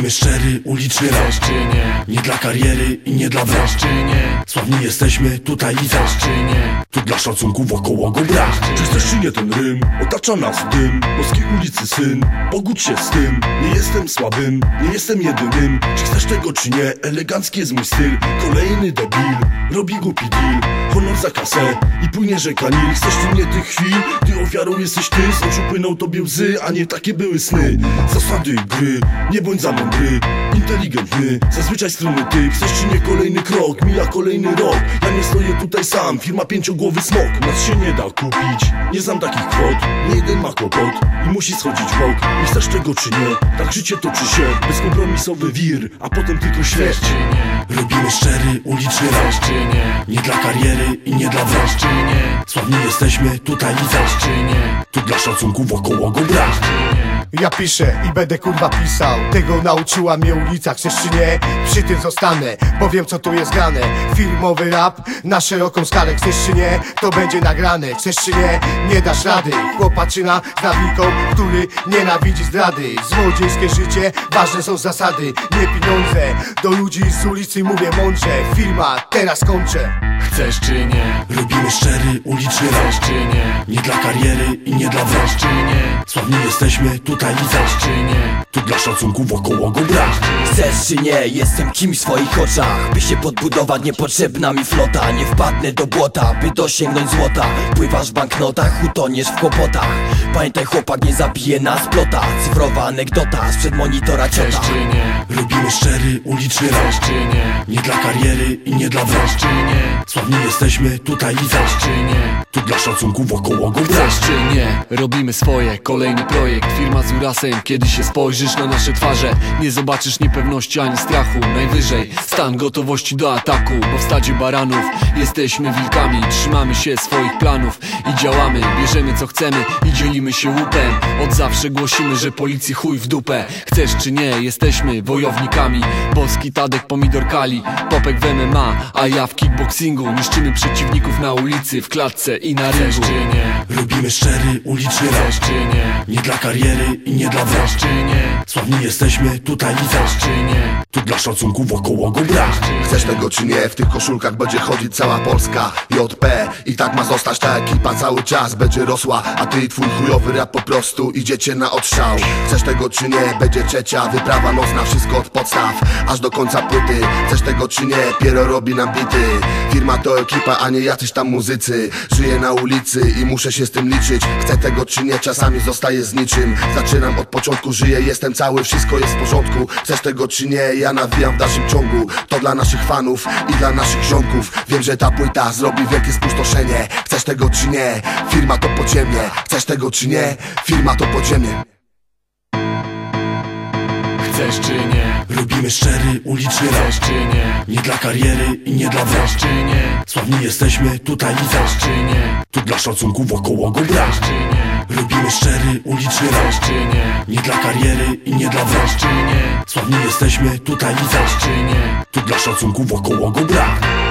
Robimy szczery, uliczny rap. Chcesz czy nie? Nie dla kariery i nie dla wrażd. Chcesz czy nie? Sławni jesteśmy tutaj i Chcesz czy nie? tu dla szacunku wokoło go brak. Czy chcesz czy nie, ten rym otacza nas dym. Boskiej ulicy syn, pogódź się z tym. Nie jestem słabym, nie jestem jedynym. Czy chcesz tego czy nie, elegancki jest mój styl. Kolejny debil, robi głupi deal. Honor za kasę i płynie rzeka Nil. Chcesz czy nie tych chwil, gdy ofiarą jesteś ty. Z oczu płyną tobie łzy, a nie takie były sny. Zasady gry, nie bądź za mądry, inteligentny, zazwyczaj skromny typ. Chcesz czy nie, kolejny krok, mija kolejny rok. Ja nie stoję tutaj sam, firma pięciogłowy smok. Nas się nie da kupić, nie znam takich kwot. Nie jeden ma kłopot i musi schodzić w bok. Nie chcesz tego czy nie, tak życie toczy się. Bezkompromisowy wir, a potem tylko śmierć. Chcesz czy nie? Robimy szczery, uliczny rap. Chcesz czy nie? Nie dla kariery i nie dla wrażd. Chcesz czy nie? Sławni jesteśmy tutaj i Chcesz czy nie? tu dla szacunku wokoło go brak. Chcesz czy nie? Ja piszę i będę kurwa pisał. Tego nauczyła mnie ulica, chcesz czy nie? Przy tym zostanę, bo wiem co tu jest grane. Filmowy rap na szeroką skalę. Chcesz czy nie? To będzie nagrane. Chcesz czy nie? Nie dasz rady. Chłopaczyna z nawiką, który nienawidzi zdrady. Złodziejskie życie, ważne są zasady, nie pieniądze. Do ludzi z ulicy mówię mądrze. Firma, teraz kończę. Chcesz czy nie? Robimy szczery, uliczny rap. Chcesz czy nie? Nie dla kariery i nie dla wrażd. Chcesz czy nie? Sławni jesteśmy tutaj i Chcesz czy nie? tu dla szacunku wokoło go brak. Chcesz czy nie, jestem kimś w swoich oczach. By się podbudować, niepotrzebna mi flota. Nie wpadnę do błota, by dosięgnąć złota. Pływasz w banknotach, utoniesz w kłopotach. Pamiętaj chłopak, nie zabije nas plota. Cyfrowa anegdota, sprzed monitora ciota. Chcesz czy nie? Robimy szczery, uliczny rap. Chcesz czy nie? Nie dla kariery i nie dla wrażd. Chcesz czy nie? Sławni jesteśmy tutaj i Chcesz czy nie? tu dla szacunku wokoło go brak. Chcesz czy nie? Robimy swoje, kolejny projekt. Firma z urasem, kiedy się spojrzysz na nasze twarze, nie zobaczysz niepewności ani strachu. Najwyżej stan gotowości do ataku, bo w stadzie baranów jesteśmy wilkami. Trzymamy się swoich planów i działamy. Bierzemy co chcemy i dzielimy się łupem. Od zawsze głosimy, że policji chuj w dupę. Chcesz czy nie, jesteśmy wojownikami. Boski Tadek, pomidor Kali, Popek w MMA, a ja w kickboxingu. Niszczymy przeciwników na ulicy, w klatce i na ringu. Chcesz czy nie? Robimy szczery, uliczny rap. Chcesz czy nie? Nie dla kariery i nie dla wrażd. Chcesz czy nie? Sławni jesteśmy tutaj i Chcesz czy nie? tu dla szacunku wokoło go brak. Chcesz tego czy nie? W tych koszulkach będzie chodzić cała Polska. JP i tak ma zostać ta ekipa, cały czas będzie rosła. A ty i twój chujowy rap po prostu idziecie na odstrzał. Chcesz tego czy nie? Będzie trzecia wyprawa nocna, wszystko od podstaw aż do końca płyty. Chcesz tego czy nie? Piero robi nam bity. Firma to ekipa, a nie jacyś tam muzycy. Żyję na ulicy i muszę się z tym liczyć. Chcę tego czy nie? Czasami zostaję z niczym. Zaczynam od początku, żyję, jestem cały, wszystko jest w porządku. Chcesz tego czy nie? Ja nawijam w dalszym ciągu. To dla naszych fanów i dla naszych ziomków. Wiem, że ta płyta zrobi wielkie spustoszenie. Chcesz tego czy nie? Firma to podziemie. Chcesz tego czy nie? Firma to podziemie. Chcesz czy nie? Robimy szczery, uliczny rap. Chcesz czy nie? Nie dla kariery i nie dla Chcesz wrażd. czy nie? Sławni jesteśmy tutaj i Chcesz czy nie? tu dla szacunku wokoło go brak. Chcesz czy nie? Robimy szczery, uliczny rap. Chcesz czy nie? Nie dla kariery i nie dla wrażd. Chcesz czy nie? Sławni jesteśmy tutaj i Chcesz czy nie? tu dla szacunku wokoło go brak.